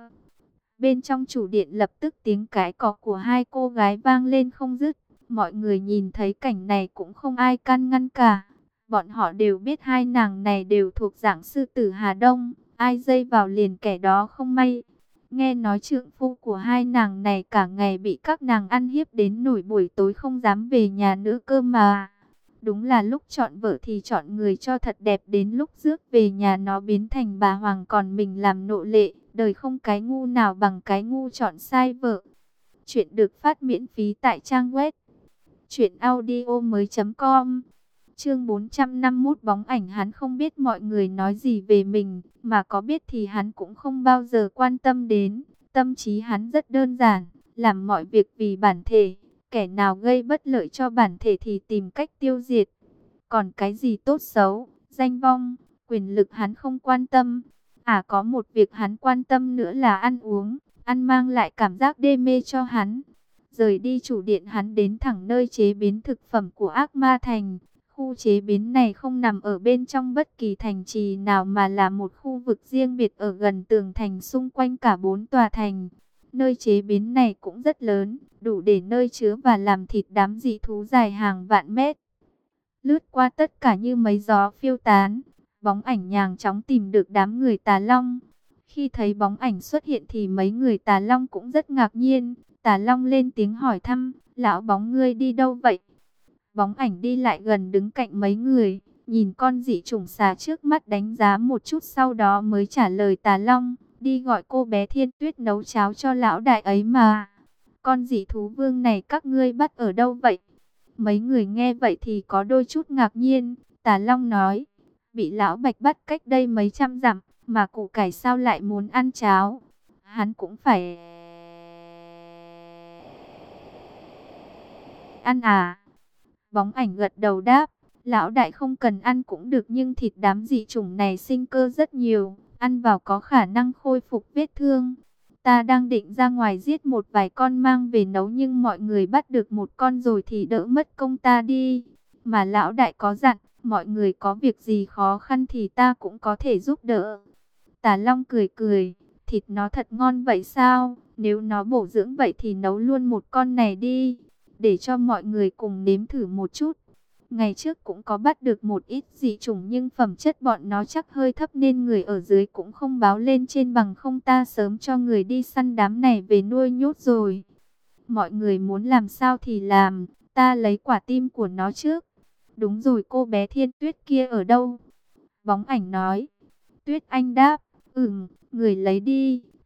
Bên trong chủ điện lập tức tiếng cái cọ của hai cô gái vang lên không dứt. Mọi người nhìn thấy cảnh này cũng không ai can ngăn cả. Bọn họ đều biết hai nàng này đều thuộc dạng sư tử Hà Đông, ai dây vào liền kẻ đó không may. Nghe nói trượng phu của hai nàng này cả ngày bị các nàng ăn hiếp đến nỗi buổi tối không dám về nhà nữa cơ mà. Đúng là lúc chọn vợ thì chọn người cho thật đẹp, đến lúc rước về nhà nó biến thành bà hoàng còn mình làm nô lệ. Đời không cái ngu nào bằng cái ngu chọn sai vợ. Chuyện được phát miễn phí tại trang web truyện audio mới chấm com. Chương bốn trăm năm mươi mốt. Bóng Ảnh. Hắn không biết mọi người nói gì về mình, mà có biết thì hắn cũng không bao giờ quan tâm đến. Tâm trí hắn rất đơn giản, làm mọi việc vì bản thể. Kẻ nào gây bất lợi cho bản thể thì tìm cách tiêu diệt. Còn cái gì tốt xấu, danh vong, quyền lực hắn không quan tâm. À, có một việc hắn quan tâm nữa là ăn uống, ăn mang lại cảm giác đê mê cho hắn. Rời đi chủ điện, hắn đến thẳng nơi chế biến thực phẩm của Ác Ma Thành. Khu chế biến này không nằm ở bên trong bất kỳ thành trì nào mà là một khu vực riêng biệt ở gần tường thành xung quanh cả bốn tòa thành. Nơi chế biến này cũng rất lớn, đủ để nơi chứa và làm thịt đám dị thú dài hàng vạn mét. Lướt qua tất cả như mấy gió phiêu tán, Bóng Ảnh nhàng chóng tìm được đám người Tà Long. Khi thấy Bóng Ảnh xuất hiện thì mấy người Tà Long cũng rất ngạc nhiên. Tà Long lên tiếng hỏi thăm, lão Bóng ngươi đi đâu vậy? Bóng Ảnh đi lại gần đứng cạnh mấy người, nhìn con dị chủng xà trước mắt đánh giá một chút, sau đó mới trả lời Tà Long, đi gọi cô bé Thiên Tuyết nấu cháo cho lão đại ấy mà. Con dị thú vương này các ngươi bắt ở đâu vậy? Mấy người nghe vậy thì có đôi chút ngạc nhiên. Tà Long nói, bị lão Bạch bắt cách đây mấy trăm dặm, mà củ cải sao lại muốn ăn cháo? Hắn cũng phải ăn à? Bóng Ảnh gật đầu đáp, lão đại không cần ăn cũng được, nhưng thịt đám dị chủng này sinh cơ rất nhiều, ăn vào có khả năng khôi phục vết thương. Ta đang định ra ngoài giết một vài con mang về nấu, nhưng mọi người bắt được một con rồi thì đỡ mất công ta đi. Mà lão đại có dặn, mọi người có việc gì khó khăn thì ta cũng có thể giúp đỡ. Tà Long cười cười, thịt nó thật ngon vậy sao? Nếu nó bổ dưỡng vậy thì nấu luôn một con này đi, để cho mọi người cùng nếm thử một chút. Ngày trước cũng có bắt được một ít dị chủng, nhưng phẩm chất bọn nó chắc hơi thấp nên người ở dưới cũng không báo lên trên, bằng không ta sớm cho người đi săn đám này về nuôi nhốt rồi. Mọi người muốn làm sao thì làm, ta lấy quả tim của nó trước. Đúng rồi, cô bé Thiên Tuyết kia ở đâu? Bóng Ảnh nói. Tuyết Anh đáp, ừm, người lấy đi,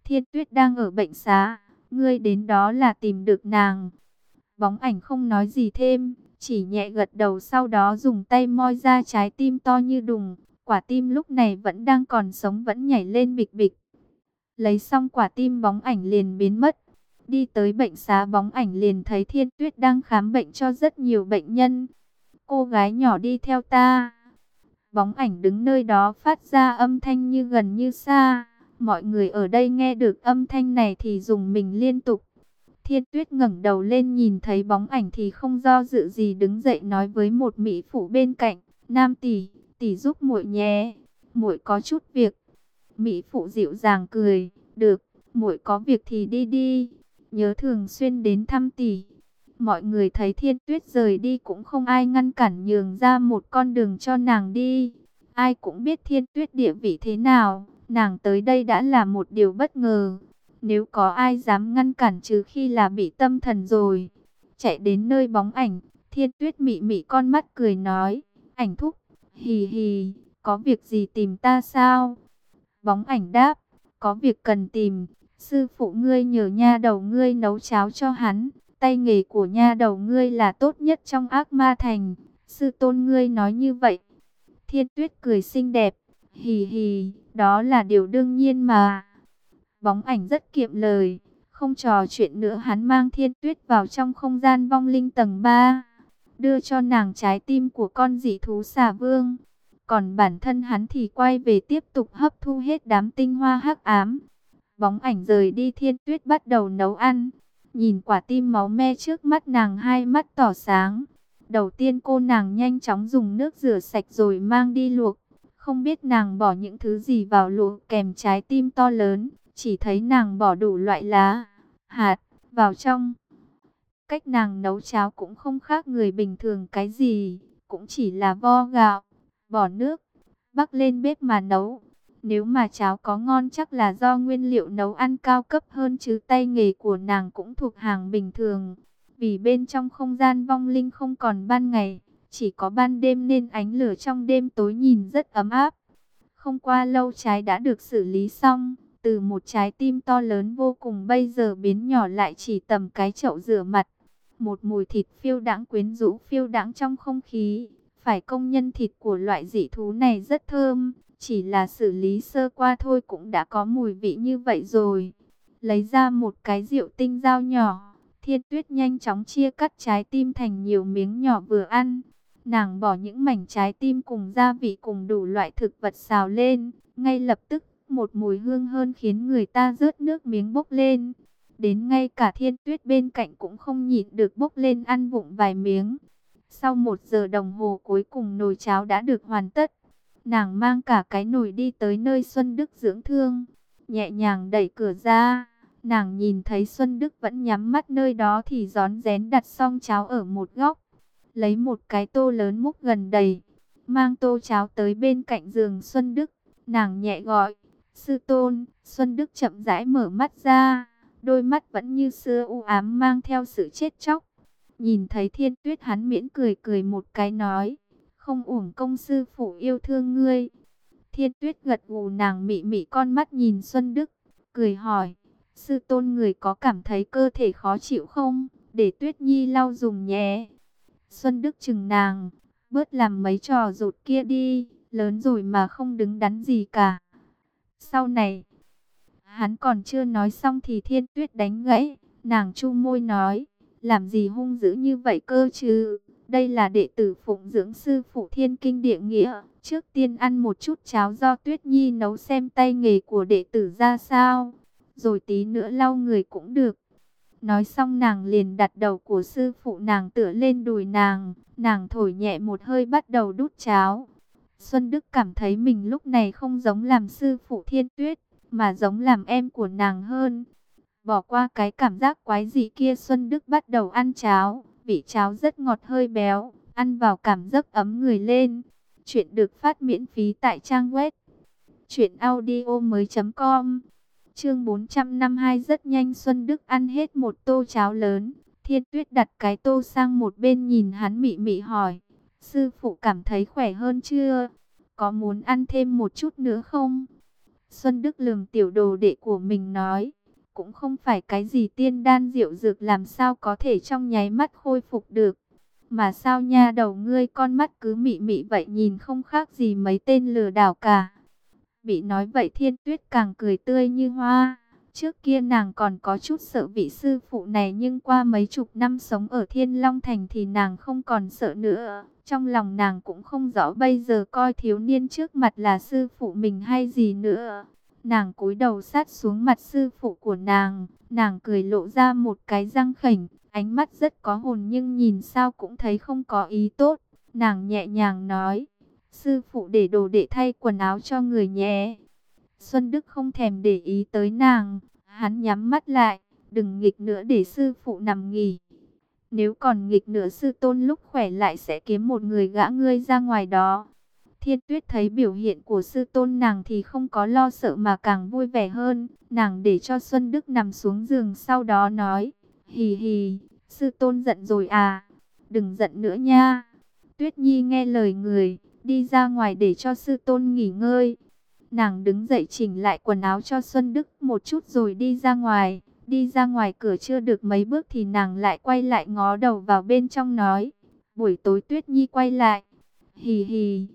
Thiên Tuyết đang ở bệnh xá, ngươi đến đó là tìm được nàng. Bóng ảnh không nói gì thêm, chỉ nhẹ gật đầu, sau đó dùng tay moi ra trái tim to như đùng. Quả tim lúc này vẫn đang còn sống, vẫn nhảy lên bịch bịch. Lấy xong quả tim, bóng ảnh liền biến mất. Đi tới bệnh xá, bóng ảnh liền thấy Thiên Tuyết đang khám bệnh cho rất nhiều bệnh nhân. Cô gái nhỏ đi theo ta. Bóng ảnh đứng nơi đó phát ra âm thanh như gần như xa. Mọi người ở đây nghe được âm thanh này thì rùng mình liên tục. Thiên Tuyết ngẩng đầu lên nhìn thấy bóng ảnh thì không do dự gì đứng dậy nói với một mỹ phụ bên cạnh, Nam tỷ, tỷ giúp muội nhé, muội có chút việc. Mỹ phụ dịu dàng cười, được, muội có việc thì đi đi, nhớ thường xuyên đến thăm tỷ. Mọi người thấy Thiên Tuyết rời đi cũng không ai ngăn cản, nhường ra một con đường cho nàng đi. Ai cũng biết Thiên Tuyết địa vị thế nào, nàng tới đây đã là một điều bất ngờ. Nếu có ai dám ngăn cản trừ khi là bị tâm thần rồi. Chạy đến nơi bóng ảnh, Thiên Tuyết mị mị con mắt cười nói, ảnh thúc, hì hì, có việc gì tìm ta sao? Bóng ảnh đáp, có việc cần tìm, sư phụ ngươi nhờ nha đầu ngươi nấu cháo cho hắn. Tay nghề của nha đầu ngươi là tốt nhất trong Ác Ma Thành, sư tôn ngươi nói như vậy. Thiên Tuyết cười xinh đẹp, hì hì, đó là điều đương nhiên mà. Bóng ảnh rất kiệm lời, không trò chuyện nữa, hắn mang Thiên Tuyết vào trong không gian vong linh tầng ba, đưa cho nàng trái tim của con dị thú xà vương. Còn bản thân hắn thì quay về tiếp tục hấp thu hết đám tinh hoa hắc ám. Bóng ảnh rời đi, Thiên Tuyết bắt đầu nấu ăn. Nhìn quả tim máu me trước mắt nàng, hai mắt tỏ sáng. Đầu tiên cô nàng nhanh chóng dùng nước rửa sạch rồi mang đi luộc. Không biết nàng bỏ những thứ gì vào luộc kèm trái tim to lớn. Chỉ thấy nàng bỏ đủ loại lá, hạt vào trong. Cách nàng nấu cháo cũng không khác người bình thường cái gì. Cũng chỉ là vo gạo, bỏ nước, bắc lên bếp mà nấu. Nếu mà cháo có ngon chắc là do nguyên liệu nấu ăn cao cấp hơn, chứ tay nghề của nàng cũng thuộc hàng bình thường. Vì bên trong không gian vong linh không còn ban ngày, chỉ có ban đêm nên ánh lửa trong đêm tối nhìn rất ấm áp. Không qua lâu trái đã được xử lý xong, từ một trái tim to lớn vô cùng bây giờ biến nhỏ lại chỉ tầm cái chậu rửa mặt. Một mùi thịt phiêu đãng quyến rũ phiêu đãng trong không khí. Phải công nhận thịt của loại dị thú này rất thơm. Chỉ là xử lý sơ qua thôi cũng đã có mùi vị như vậy rồi. Lấy ra một cái rượu tinh dao nhỏ, Thiên Tuyết nhanh chóng chia cắt trái tim thành nhiều miếng nhỏ vừa ăn. Nàng bỏ những mảnh trái tim cùng gia vị cùng đủ loại thực vật xào lên. Ngay lập tức, một mùi hương hơn khiến người ta rớt nước miếng bốc lên. Đến ngay cả Thiên Tuyết bên cạnh cũng không nhịn được bốc lên ăn vụng vài miếng. Sau một giờ đồng hồ cuối cùng nồi cháo đã được hoàn tất. Nàng mang cả cái nồi đi tới nơi Xuân Đức dưỡng thương. Nhẹ nhàng đẩy cửa ra. Nàng nhìn thấy Xuân Đức vẫn nhắm mắt nơi đó thì rón rén đặt xong cháo ở một góc. Lấy một cái tô lớn múc gần đầy. Mang tô cháo tới bên cạnh giường Xuân Đức. Nàng nhẹ gọi, sư tôn. Xuân Đức chậm rãi mở mắt ra. Đôi mắt vẫn như xưa u ám mang theo sự chết chóc. Nhìn thấy Thiên Tuyết hắn miễn cười cười một cái nói, không uổng công sư phụ yêu thương ngươi. Thiên Tuyết gật gù, nàng mị mị con mắt nhìn Xuân Đức, cười hỏi, sư tôn người có cảm thấy cơ thể khó chịu không? Để Tuyết Nhi lau dùng nhé. Xuân Đức chừng nàng, bớt làm mấy trò rụt kia đi, lớn rồi mà không đứng đắn gì cả. Sau này, hắn còn chưa nói xong thì Thiên Tuyết đánh gãy, nàng chu môi nói, làm gì hung dữ như vậy cơ chứ? Đây là đệ tử phụng dưỡng sư phụ thiên kinh địa nghĩa. Trước tiên ăn một chút cháo do Tuyết Nhi nấu xem tay nghề của đệ tử ra sao. Rồi tí nữa lau người cũng được. Nói xong nàng liền đặt đầu của sư phụ nàng tựa lên đùi nàng. Nàng thổi nhẹ một hơi bắt đầu đút cháo. Xuân Đức cảm thấy mình lúc này không giống làm sư phụ Thiên Tuyết, mà giống làm em của nàng hơn. Bỏ qua cái cảm giác quái dị kia, Xuân Đức bắt đầu ăn cháo. Vị cháo rất ngọt hơi béo, ăn vào cảm giác ấm người lên. Chuyện được phát miễn phí tại trang web truyện audio mới chấm com. Chương bốn trăm năm mươi hai. Rất nhanh Xuân Đức ăn hết một tô cháo lớn. Thiên Tuyết đặt cái tô sang một bên nhìn hắn mị mị hỏi, sư phụ cảm thấy khỏe hơn chưa? Có muốn ăn thêm một chút nữa không? Xuân Đức lườm tiểu đồ đệ của mình nói, cũng không phải cái gì tiên đan diệu dược làm sao có thể trong nháy mắt khôi phục được. Mà sao nha đầu ngươi con mắt cứ mị mị vậy, nhìn không khác gì mấy tên lừa đảo cả. Bị nói vậy Thiên Tuyết càng cười tươi như hoa. Trước kia nàng còn có chút sợ vị sư phụ này, nhưng qua mấy chục năm sống ở Thiên Long Thành thì nàng không còn sợ nữa. Trong lòng nàng cũng không rõ bây giờ coi thiếu niên trước mặt là sư phụ mình hay gì nữa. Nàng cúi đầu sát xuống mặt sư phụ của nàng, nàng cười lộ ra một cái răng khểnh, ánh mắt rất có hồn nhưng nhìn sao cũng thấy không có ý tốt. Nàng nhẹ nhàng nói, sư phụ để đồ đệ thay quần áo cho người nhé. Xuân Đức không thèm để ý tới nàng, hắn nhắm mắt lại, đừng nghịch nữa để sư phụ nằm nghỉ. Nếu còn nghịch nữa sư tôn lúc khỏe lại sẽ kiếm một người gã ngươi ra ngoài đó. Thiên Tuyết thấy biểu hiện của sư tôn nàng thì không có lo sợ mà càng vui vẻ hơn. Nàng để cho Xuân Đức nằm xuống giường, sau đó nói, hì hì, sư tôn giận rồi à, đừng giận nữa nha. Tuyết Nhi nghe lời người, đi ra ngoài để cho sư tôn nghỉ ngơi. Nàng đứng dậy chỉnh lại quần áo cho Xuân Đức một chút rồi đi ra ngoài. Đi ra ngoài cửa chưa được mấy bước thì nàng lại quay lại ngó đầu vào bên trong nói, buổi tối Tuyết Nhi quay lại, hì hì.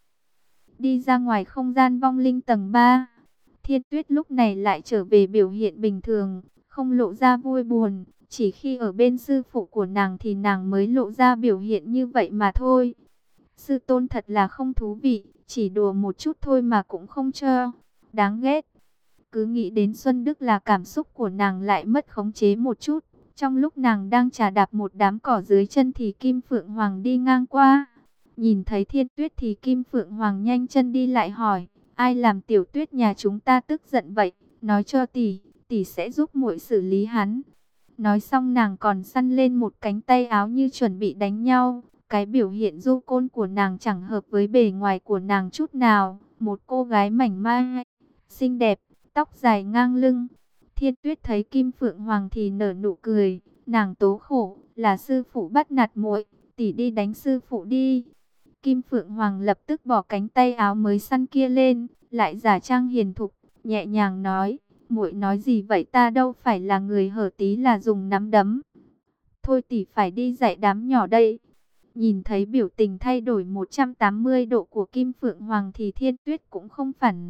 Đi ra ngoài không gian vong linh tầng ba, Thiên Tuyết lúc này lại trở về biểu hiện bình thường, không lộ ra vui buồn. Chỉ khi ở bên sư phụ của nàng thì nàng mới lộ ra biểu hiện như vậy mà thôi. Sư tôn thật là không thú vị, chỉ đùa một chút thôi mà cũng không cho. Đáng ghét. Cứ nghĩ đến Xuân Đức là cảm xúc của nàng lại mất khống chế một chút. Trong lúc nàng đang chà đạp một đám cỏ dưới chân thì Kim Phượng Hoàng đi ngang qua. Nhìn thấy Thiên Tuyết thì Kim Phượng Hoàng nhanh chân đi lại hỏi, ai làm Tiểu Tuyết nhà chúng ta tức giận vậy? Nói cho tỷ, tỷ sẽ giúp muội xử lý hắn. Nói xong nàng còn săn lên một cánh tay áo như chuẩn bị đánh nhau. Cái biểu hiện du côn của nàng chẳng hợp với bề ngoài của nàng chút nào. Một cô gái mảnh mai, xinh đẹp, tóc dài ngang lưng. Thiên Tuyết thấy Kim Phượng Hoàng thì nở nụ cười. Nàng tố khổ, là sư phụ bắt nạt muội, tỷ đi đánh sư phụ đi. Kim Phượng Hoàng lập tức bỏ cánh tay áo mới săn kia lên, lại giả trang hiền thục, nhẹ nhàng nói, muội nói gì vậy, ta đâu phải là người hở tí là dùng nắm đấm. Thôi tỷ phải đi dạy đám nhỏ đây. Nhìn thấy biểu tình thay đổi một trăm tám mươi độ của Kim Phượng Hoàng thì Thiên Tuyết cũng không phản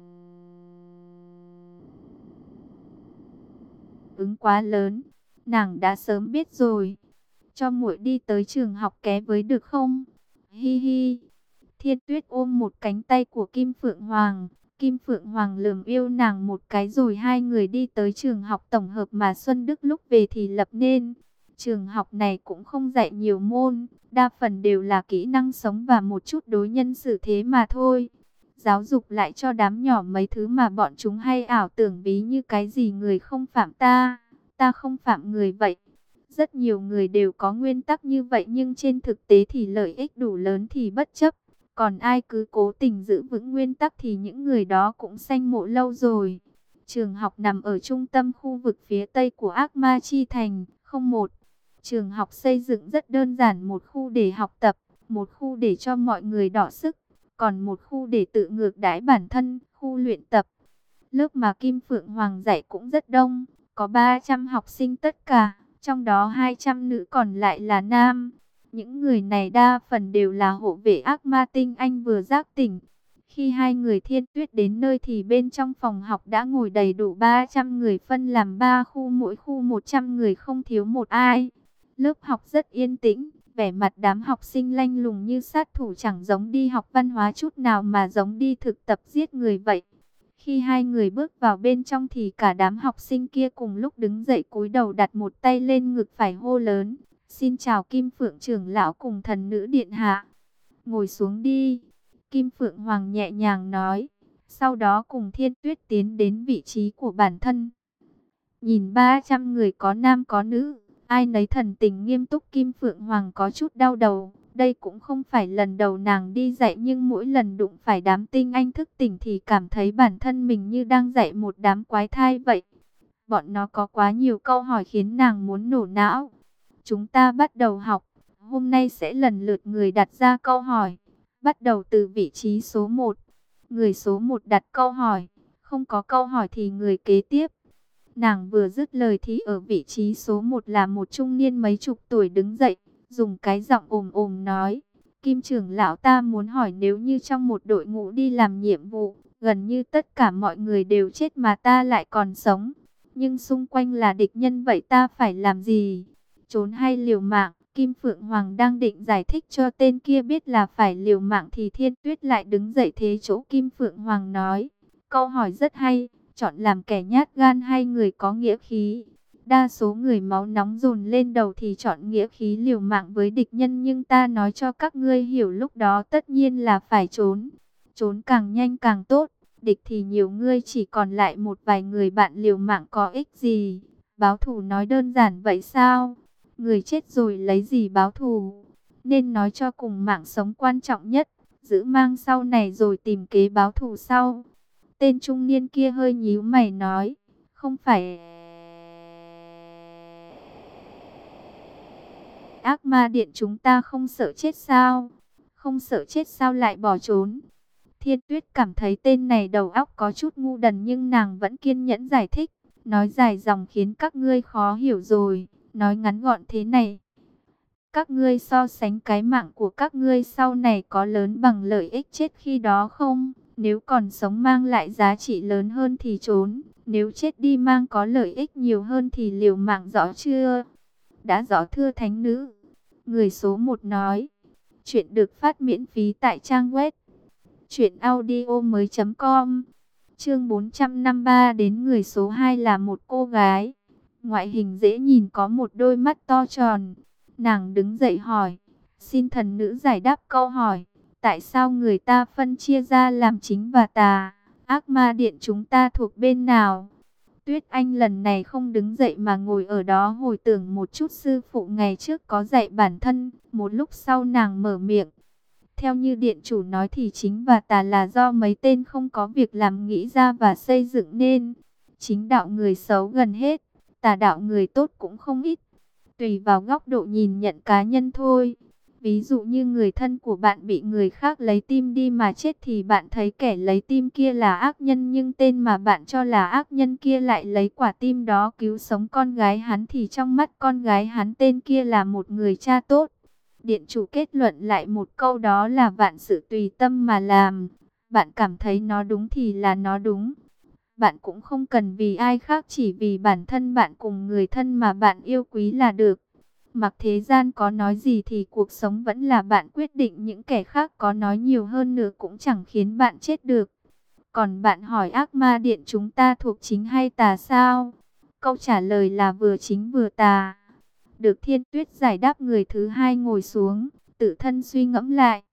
ứng quá lớn. Nàng đã sớm biết rồi. Cho muội đi tới trường học ké với được không? Hi hi. Thiên Tuyết ôm một cánh tay của Kim Phượng Hoàng. Kim Phượng Hoàng lườm yêu nàng một cái rồi hai người đi tới trường học tổng hợp mà Xuân Đức lúc về thì lập nên. Trường học này cũng không dạy nhiều môn, đa phần đều là kỹ năng sống và một chút đối nhân xử thế mà thôi. Giáo dục lại cho đám nhỏ mấy thứ mà bọn chúng hay ảo tưởng ví như cái gì người không phạm ta, ta không phạm người vậy. Rất nhiều người đều có nguyên tắc như vậy nhưng trên thực tế thì lợi ích đủ lớn thì bất chấp. Còn ai cứ cố tình giữ vững nguyên tắc thì những người đó cũng sanh mộ lâu rồi. Trường học nằm ở trung tâm khu vực phía tây của Ác Ma Chi Thành, không một. Trường học xây dựng rất đơn giản, một khu để học tập, một khu để cho mọi người đọ sức, còn một khu để tự ngược đãi bản thân, khu luyện tập. Lớp mà Kim Phượng Hoàng dạy cũng rất đông, có ba trăm học sinh tất cả, trong đó hai trăm nữ còn lại là nam. Những người này đa phần đều là hộ vệ ác ma tinh anh vừa giác tỉnh. Khi hai người Thiên Tuyết đến nơi thì bên trong phòng học đã ngồi đầy đủ ba trăm người, phân làm ba khu, mỗi khu một trăm người không thiếu một ai. Lớp học rất yên tĩnh, vẻ mặt đám học sinh lanh lùng như sát thủ, chẳng giống đi học văn hóa chút nào mà giống đi thực tập giết người vậy. Khi hai người bước vào bên trong thì cả đám học sinh kia cùng lúc đứng dậy cúi đầu đặt một tay lên ngực phải hô lớn, xin chào Kim Phượng trưởng lão cùng thần nữ điện hạ. Ngồi xuống đi, Kim Phượng Hoàng nhẹ nhàng nói, sau đó cùng Thiên Tuyết tiến đến vị trí của bản thân. Nhìn ba trăm người có nam có nữ, ai nấy thần tình nghiêm túc, Kim Phượng Hoàng có chút đau đầu. Đây cũng không phải lần đầu nàng đi dạy, nhưng mỗi lần đụng phải đám tinh anh thức tỉnh thì cảm thấy bản thân mình như đang dạy một đám quái thai vậy. Bọn nó có quá nhiều câu hỏi khiến nàng muốn nổ não. Chúng ta bắt đầu học. Hôm nay sẽ lần lượt người đặt ra câu hỏi. Bắt đầu từ vị trí số một. Người số một đặt câu hỏi. không có câu hỏi thì người kế tiếp. Nàng vừa dứt lời thì ở vị trí số một là một trung niên mấy chục tuổi đứng dậy, dùng cái giọng ồm ồm nói: Kim trưởng lão, ta muốn hỏi, nếu như trong một đội ngũ đi làm nhiệm vụ, gần như tất cả mọi người đều chết mà ta lại còn sống, nhưng xung quanh là địch nhân, vậy ta phải làm gì? Trốn hay liều mạng? Kim Phượng Hoàng đang định giải thích cho tên kia biết là phải liều mạng thì Thiên Tuyết lại đứng dậy thế chỗ Kim Phượng Hoàng nói: câu hỏi rất hay, chọn làm kẻ nhát gan hay người có nghĩa khí? Đa số người máu nóng dồn lên đầu thì chọn nghĩa khí liều mạng với địch nhân, nhưng ta nói cho các ngươi hiểu, lúc đó tất nhiên là phải trốn. Trốn càng nhanh càng tốt, địch thì nhiều, ngươi chỉ còn lại một vài người bạn, liều mạng có ích gì? Báo thù nói đơn giản vậy sao? Người chết rồi lấy gì báo thù? Nên nói cho cùng mạng sống quan trọng nhất, giữ mang sau này rồi tìm kế báo thù sau. Tên trung niên kia hơi nhíu mày nói: không phải Ác Ma Điện chúng ta không sợ chết sao? Không sợ chết sao lại bỏ trốn? Thiên Tuyết cảm thấy tên này đầu óc có chút ngu đần, nhưng nàng vẫn kiên nhẫn giải thích. Nói dài dòng khiến các ngươi khó hiểu rồi, nói ngắn gọn thế này. Các ngươi so sánh cái mạng của các ngươi sau này có lớn bằng lợi ích chết khi đó không? Nếu còn sống mang lại giá trị lớn hơn thì trốn, nếu chết đi mang có lợi ích nhiều hơn thì liều mạng, rõ chưa? Đã rõ thưa thánh nữ. Người số một nói. Chuyện được phát miễn phí tại trang web truyện audio mới chấm com. Chương bốn trăm năm mươi ba. Đến người số hai là một cô gái. Ngoại hình dễ nhìn, có một đôi mắt to tròn. Nàng đứng dậy hỏi: xin thần nữ giải đáp câu hỏi, tại sao người ta phân chia ra làm chính và tà? Ác Ma Điện chúng ta thuộc bên nào? Tuyết Anh lần này không đứng dậy mà ngồi ở đó hồi tưởng một chút sư phụ ngày trước có dạy bản thân. Một lúc sau nàng mở miệng: theo như điện chủ nói thì chính và tà là do mấy tên không có việc làm nghĩ ra và xây dựng nên. Chính đạo người xấu gần hết, tà đạo người tốt cũng không ít. Tùy vào góc độ nhìn nhận cá nhân thôi. Ví dụ như người thân của bạn bị người khác lấy tim đi mà chết thì bạn thấy kẻ lấy tim kia là ác nhân, nhưng tên mà bạn cho là ác nhân kia lại lấy quả tim đó cứu sống con gái hắn, thì trong mắt con gái hắn tên kia là một người cha tốt. Điện chủ kết luận lại một câu, đó là vạn sự tùy tâm mà làm. Bạn cảm thấy nó đúng thì là nó đúng. Bạn cũng không cần vì ai khác, chỉ vì bản thân bạn cùng người thân mà bạn yêu quý là được. Mặc thế gian có nói gì thì cuộc sống vẫn là bạn quyết định, những kẻ khác có nói nhiều hơn nữa cũng chẳng khiến bạn chết được. Còn bạn hỏi Ác Ma Điện chúng ta thuộc chính hay tà sao? Câu trả lời là vừa chính vừa tà. Được Thiên Tuyết giải đáp, người thứ hai ngồi xuống, tự thân suy ngẫm lại.